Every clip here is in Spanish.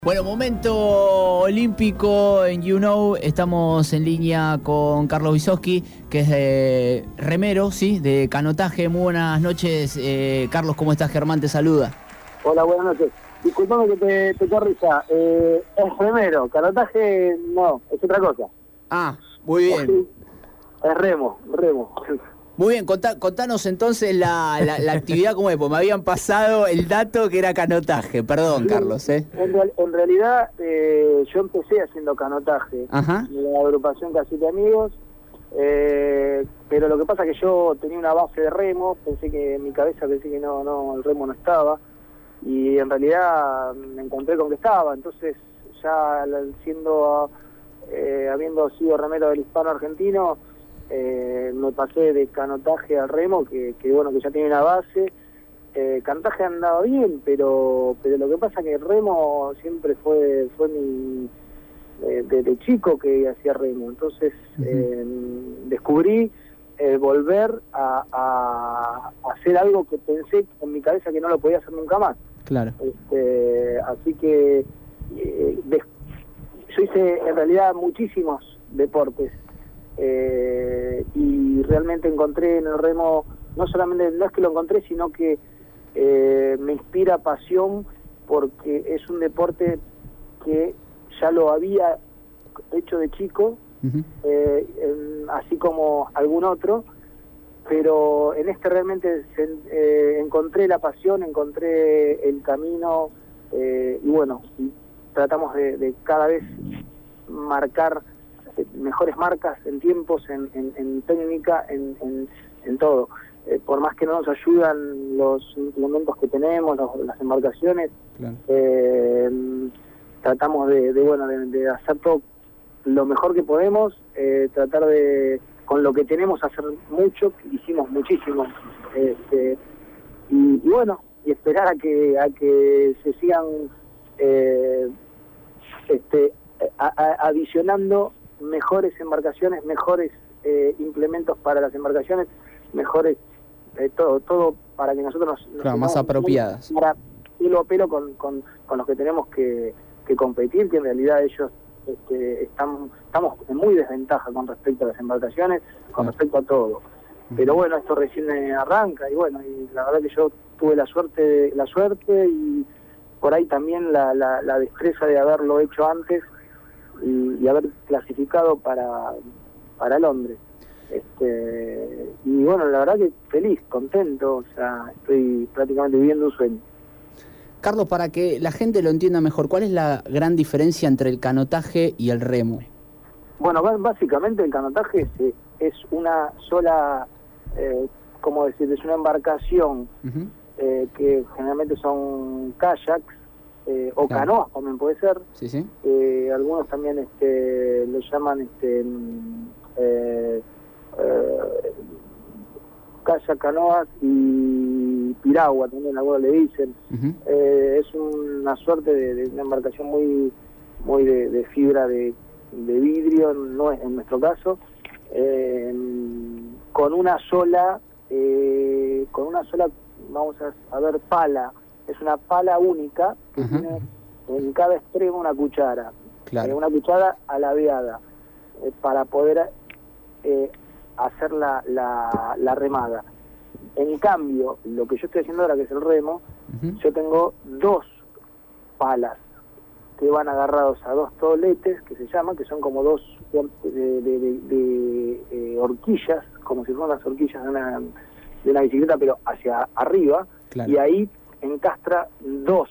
Bueno, momento olímpico en You Know. Estamos en línea con Carlos Wisocki, que es remero, ¿sí? De canotaje. Muy buenas noches, Carlos, ¿cómo estás? Germán te saluda. Hola, buenas noches. Disculpame que te corrija. Es remero, canotaje no, es otra cosa. Ah, muy bien. Es remo. Muy bien, contanos entonces la actividad cómo es, porque me habían pasado el dato que era canotaje. Perdón, Carlos, ¿eh? En realidad, yo empecé haciendo canotaje. Ajá. En la agrupación Casi de Amigos. Pero lo que pasa es que yo tenía una base de remo, en mi cabeza pensé que no, el remo no estaba. Y en realidad me encontré con que estaba. Entonces, ya habiendo sido remero del hispano argentino, me pasé de canotaje al remo, que bueno, que ya tiene una base. Canotaje andaba bien, pero lo que pasa es que el remo siempre fue mi desde chico que hacía remo. Entonces descubrí volver a hacer algo que pensé en mi cabeza que no lo podía hacer nunca más. Claro. Así que yo hice en realidad muchísimos deportes. Y realmente encontré en el remo, no es que lo encontré, sino que me inspira pasión, porque es un deporte que ya lo había hecho de chico, así como algún otro, pero en este realmente encontré la pasión, encontré el camino, y bueno, tratamos de cada vez marcar mejores marcas en tiempos, en técnica, en todo. Por más que no nos ayudan los implementos que tenemos, las embarcaciones, claro. Tratamos de hacer todo lo mejor que podemos, tratar de, con lo que tenemos, hacer mucho. Hicimos muchísimo, y bueno, y esperar a que se sigan adicionando mejores embarcaciones, mejores implementos para las embarcaciones, mejores todo para que nosotros claro, más apropiadas, para pelo a pelo con los que tenemos que competir, que en realidad ellos estamos en muy desventaja con respecto a las embarcaciones, con respecto a todo. Pero bueno, esto recién arranca, y bueno, y la verdad que yo tuve la suerte y por ahí también la destreza de haberlo hecho antes y haber clasificado para Londres. Y bueno, la verdad que feliz, contento, o sea, estoy prácticamente viviendo un sueño. Carlos, para que la gente lo entienda mejor, ¿cuál es la gran diferencia entre el canotaje y el remo? Bueno, básicamente el canotaje es una sola, ¿cómo decir? Es una embarcación que generalmente son kayaks, o claro, canoas también puede ser. Sí, sí. Algunos también lo llaman kayak, canoas y piragua también, algunos le dicen. Es una suerte de una embarcación muy de fibra de vidrio, no es en nuestro caso, con una sola vamos a ver, pala. Es una pala única que tiene en cada extremo una cuchara, claro, una cuchara alabeada, para poder hacer la remada. En cambio, lo que yo estoy haciendo ahora, que es el remo, yo tengo dos palas que van agarrados a dos toletes, que se llaman, que son como dos de horquillas, como si fueran las horquillas de una bicicleta, pero hacia arriba, claro, y ahí encastra dos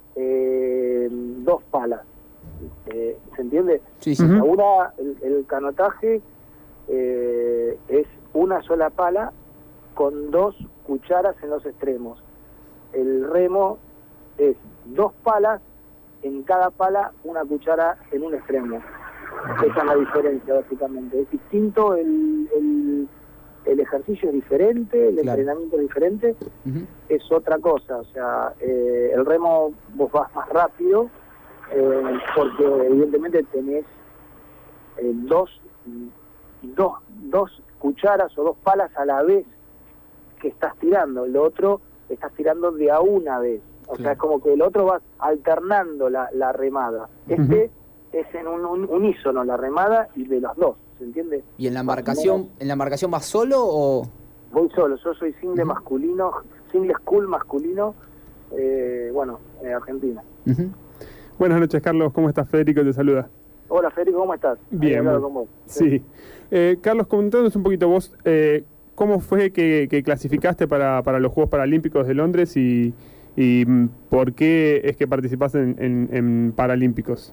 palas. ¿Se entiende? Sí, sí. Ahora el canotaje es una sola pala con dos cucharas en los extremos. El remo es dos palas, en cada pala una cuchara en un extremo. Esa es la diferencia, básicamente. Es distinto, el ejercicio es diferente, el entrenamiento es diferente, es otra cosa. O sea, el remo vos vas más rápido, porque evidentemente tenés dos cucharas o dos palas a la vez que estás tirando. Lo otro estás tirando de a una vez. O sea, es como que el otro va alternando la remada. Este es en un unísono la remada y de los dos, ¿se entiende? ¿Y en la embarcación vas solo o...? Voy solo, yo soy single masculino, single school masculino, Argentina. Buenas noches, Carlos, ¿cómo estás? Federico te saluda. Hola, Federico, ¿cómo estás? Bien. Con vos. Sí. Carlos, comentándonos un poquito vos, ¿cómo fue que clasificaste para los Juegos Paralímpicos de Londres y por qué es que participaste en Paralímpicos?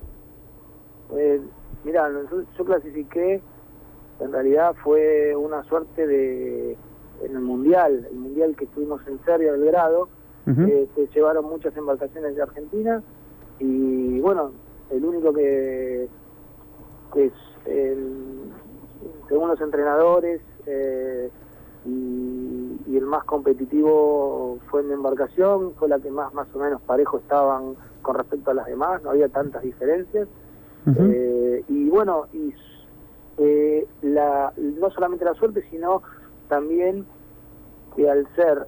Mirá, yo clasifiqué, en realidad fue una suerte en el mundial que estuvimos en Serbia, Belgrado, se llevaron muchas embarcaciones de Argentina y bueno, el único que según los entrenadores y el más competitivo fue mi embarcación, fue la que más o menos parejo estaban con respecto a las demás, no había tantas diferencias. Y bueno, no solamente la suerte, sino también que al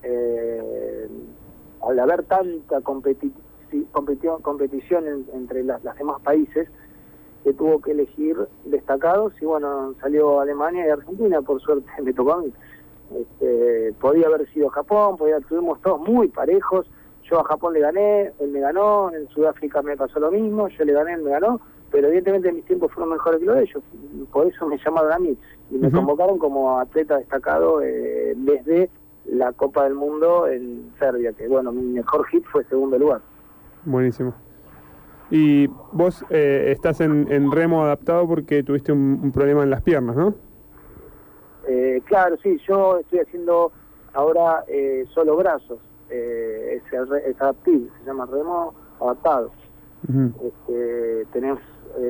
haber tanta competición entre las demás países, que tuvo que elegir destacados, y bueno, salió Alemania y Argentina, por suerte me tocó a mí. Podía haber sido Japón, estuvimos todos muy parejos. Yo a Japón le gané, él me ganó, en Sudáfrica me pasó lo mismo, yo le gané, él me ganó, pero evidentemente mis tiempos fueron mejores que los de ellos, por eso me llamaron a mí y me convocaron como atleta destacado desde la Copa del Mundo en Serbia, que bueno, mi mejor hit fue segundo lugar. Buenísimo. Y vos estás en remo adaptado porque tuviste un problema en las piernas, ¿no? Claro, sí, yo estoy haciendo ahora solo brazos, es adaptivo, se llama remo adaptado. Tenés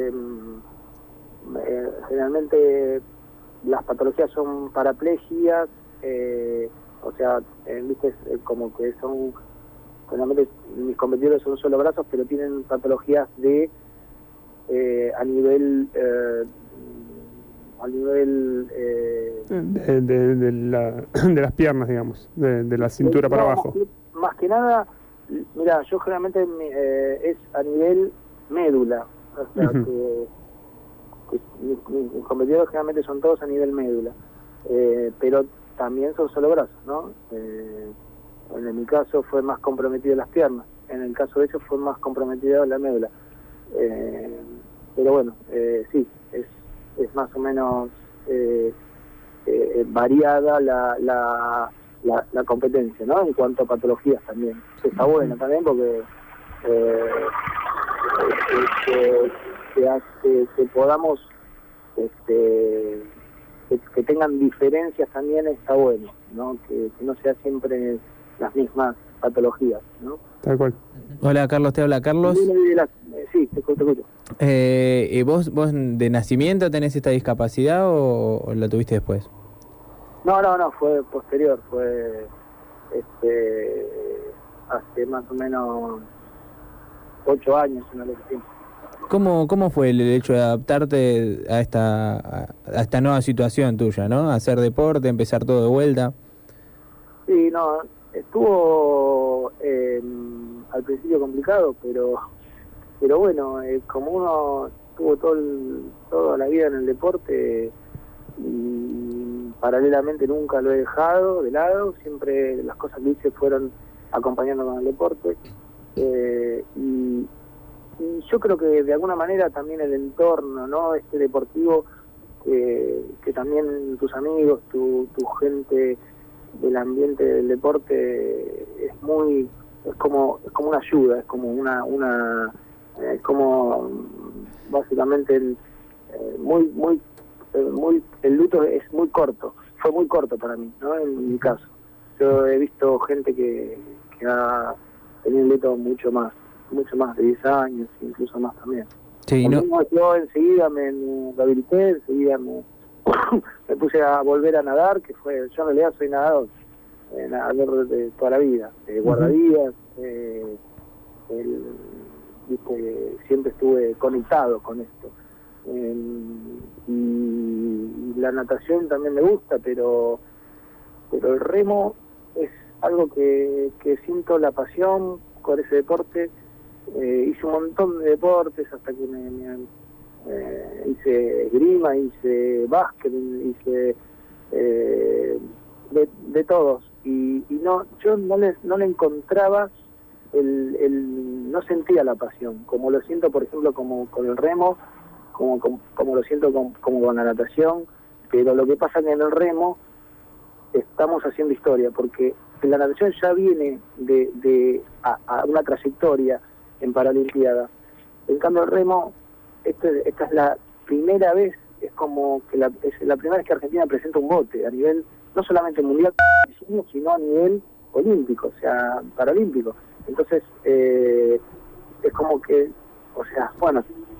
generalmente las patologías son paraplegias, o sea, viste, como que son, generalmente mis competidores son solo brazos, pero tienen patologías a nivel de las piernas, digamos, de la cintura para abajo. Más que nada, mira, yo generalmente es a nivel médula, o sea, que mis competidores generalmente son todos a nivel médula, pero también son solo brazos, ¿no? En mi caso fue más comprometido las piernas, en el caso de ellos fue más comprometido la médula, pero bueno, sí, es más o menos variada la competencia, ¿no? En cuanto a patologías también. Está bueno también porque que podamos que tengan diferencias también está bueno, ¿no? Que no sea siempre las mismas patologías, ¿no? Tal cual. Hola, Carlos, te habla Carlos. Sí, te escucho. ¿Vos de nacimiento tenés esta discapacidad o la tuviste después? No, fue posterior, fue hace más o menos 8 años, una vez tiempo. ¿Cómo fue el hecho de adaptarte a esta nueva situación tuya, ¿no? Hacer deporte, empezar todo de vuelta. Sí, no, estuvo al principio complicado, pero bueno, como uno estuvo toda la vida en el deporte y paralelamente nunca lo he dejado de lado, siempre las cosas que hice fueron acompañando con el deporte, y yo creo que de alguna manera también el entorno, ¿no? Deportivo, que también tus amigos, tu gente del ambiente del deporte es como una ayuda, es como es como básicamente el luto es muy corto, fue muy corto para mí, ¿no? En mi caso, yo he visto gente que ha tenido un luto mucho más de 10 años, incluso más también. Sí, ¿no? Yo enseguida me rehabilité, enseguida me puse a volver a nadar, yo en realidad soy nadador de toda la vida, guardavidas, siempre estuve conectado con esto. Y la natación también me gusta, pero el remo es algo que siento la pasión con ese deporte. Hice un montón de deportes hasta que hice esgrima, hice básquet, hice de todos. Y no, yo no le encontraba no sentía la pasión, como lo siento, por ejemplo, como con el remo, como lo siento como con la natación. Pero lo que pasa es que en el remo estamos haciendo historia, porque la natación ya viene a una trayectoria en Paralimpiada. En cambio el remo, esta es la primera vez, es como que es la primera vez que Argentina presenta un bote a nivel, no solamente mundial, sino a nivel olímpico, o sea, paralímpico. Entonces, es como que, o sea, bueno,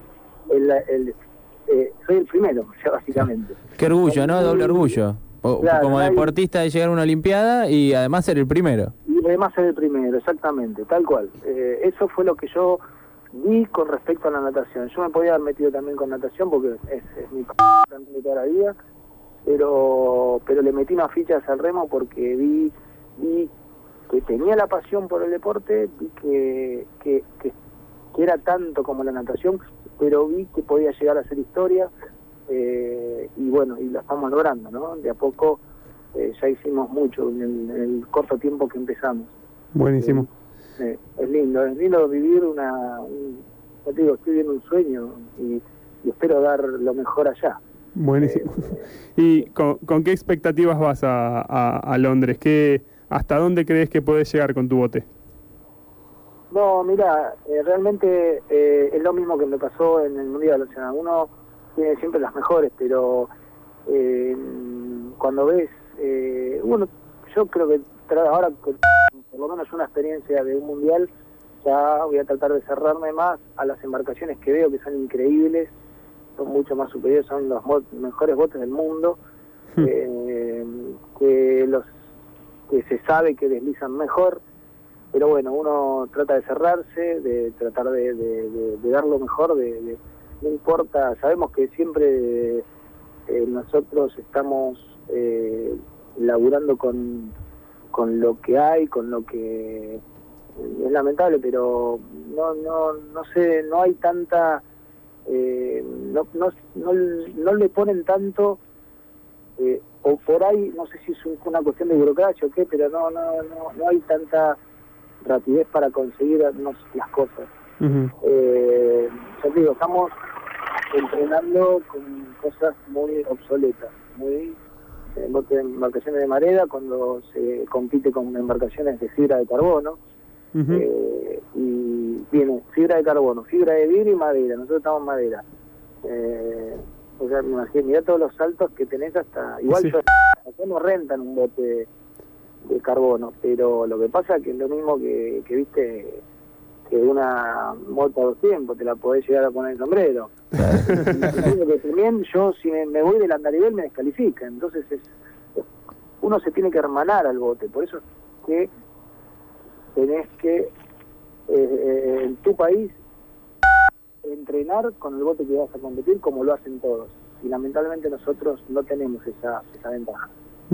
soy el primero, o sea, básicamente. Qué orgullo, ¿no? Doble orgullo. Claro, como deportista de llegar a una Olimpiada y además ser el primero. Y además ser el primero, exactamente, tal cual. Eso fue lo que yo vi con respecto a la natación. Yo me podía haber metido también con natación porque es mi también de toda la vida, pero le metí más fichas al remo porque vi que tenía la pasión por el deporte, vi que era tanto como la natación, pero vi que podía llegar a ser historia. Y bueno, y lo estamos logrando, ¿no? De a poco ya hicimos mucho en el corto tiempo que empezamos. Buenísimo. Es lindo vivir ya te digo, estoy viviendo un sueño y espero dar lo mejor allá. Buenísimo. ¿Y con qué expectativas vas a Londres? ¿Hasta dónde crees que podés llegar con tu bote? No, mira, realmente es lo mismo que me pasó en el Mundial. O sea, uno tiene siempre las mejores, pero cuando ves, yo creo que ahora por lo menos una experiencia de un Mundial, ya voy a tratar de cerrarme más a las embarcaciones que veo, que son increíbles, son mucho más superiores, son los mejores botes del mundo, que se sabe que deslizan mejor, pero bueno, uno trata de cerrarse, de tratar de dar lo mejor, no importa, sabemos que siempre nosotros estamos laburando con lo que hay, con lo que es lamentable, pero no sé, no hay tanta, no le ponen tanto, o por ahí, no sé si es una cuestión de burocracia o qué, pero no hay tanta rapidez para conseguir las cosas. Ya te digo, estamos entrenando con cosas muy obsoletas, muy embarcaciones de madera, cuando se compite con embarcaciones de fibra de carbono, y viene fibra de carbono, fibra de vidrio y madera. Nosotros estamos en madera. O sea, me imagino, mirá todos los saltos que tenés hasta... Igual sí. Acá no rentan un bote de carbono, pero lo que pasa es que es lo mismo que viste, que una moto a 2 tiempos, te la podés llegar a poner el sombrero. Que también yo, si me voy del andarivel, me descalifica. Entonces uno se tiene que hermanar al bote. Por eso es que tenés que, en tu país, entrenar con el bote que vas a competir como lo hacen todos. Y lamentablemente nosotros no tenemos esa ventaja.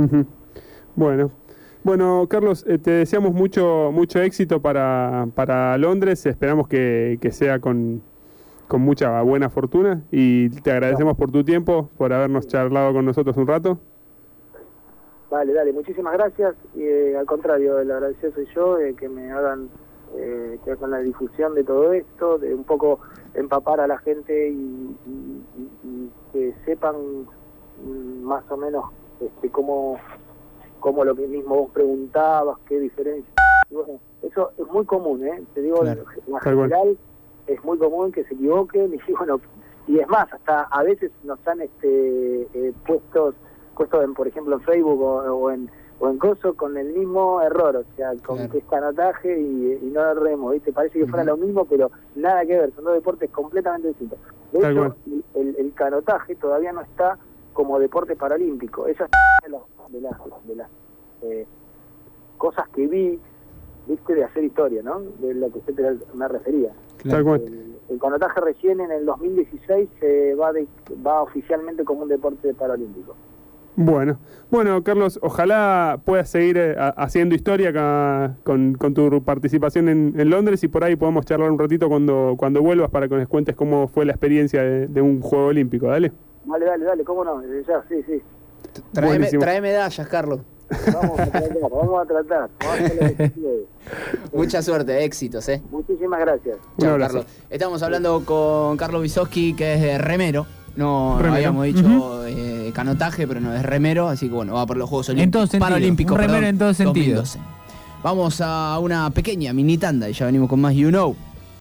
Bueno, Carlos, te deseamos mucho éxito para Londres. Esperamos que sea con mucha buena fortuna y te agradecemos por tu tiempo, por habernos charlado con nosotros un rato. Dale, muchísimas gracias. Y al contrario, el agradecido soy yo, que me hagan que hagan la difusión de todo esto, de un poco empapar a la gente y que sepan más o menos cómo lo que mismo vos preguntabas, qué diferencia. Y bueno, eso es muy común, te digo, claro. En general es muy común que se equivoquen y bueno, y es más, hasta a veces nos han puestos por ejemplo en Facebook o en Coso con el mismo error, o sea, con claro. Que es canotaje y no el remo, ¿viste? Parece que fuera lo mismo, pero nada que ver, son dos deportes completamente distintos. De hecho, el canotaje todavía no está como deporte paralímpico. Esa es de las cosas que vi, viste, de hacer historia, ¿no? De lo que usted me refería. Claro. El canotaje recién en el 2016 va oficialmente como un deporte paralímpico. Bueno, Carlos, ojalá puedas seguir haciendo historia acá con tu participación en Londres y por ahí podamos charlar un ratito cuando vuelvas para que nos cuentes cómo fue la experiencia de un Juego Olímpico, ¿dale? Dale, cómo no, ya, sí. Trae medallas, Carlos. Vamos a tratar. Mucha suerte, éxitos, Muchísimas gracias. Chao, Carlos. Estamos hablando con Carlos Wisoski, que es remero. No habíamos dicho canotaje, pero no es remero, así que bueno, va por los Juegos Paralímpicos. Un remero en todo sentido. 2012. Vamos a una pequeña mini tanda y ya venimos con más You Know.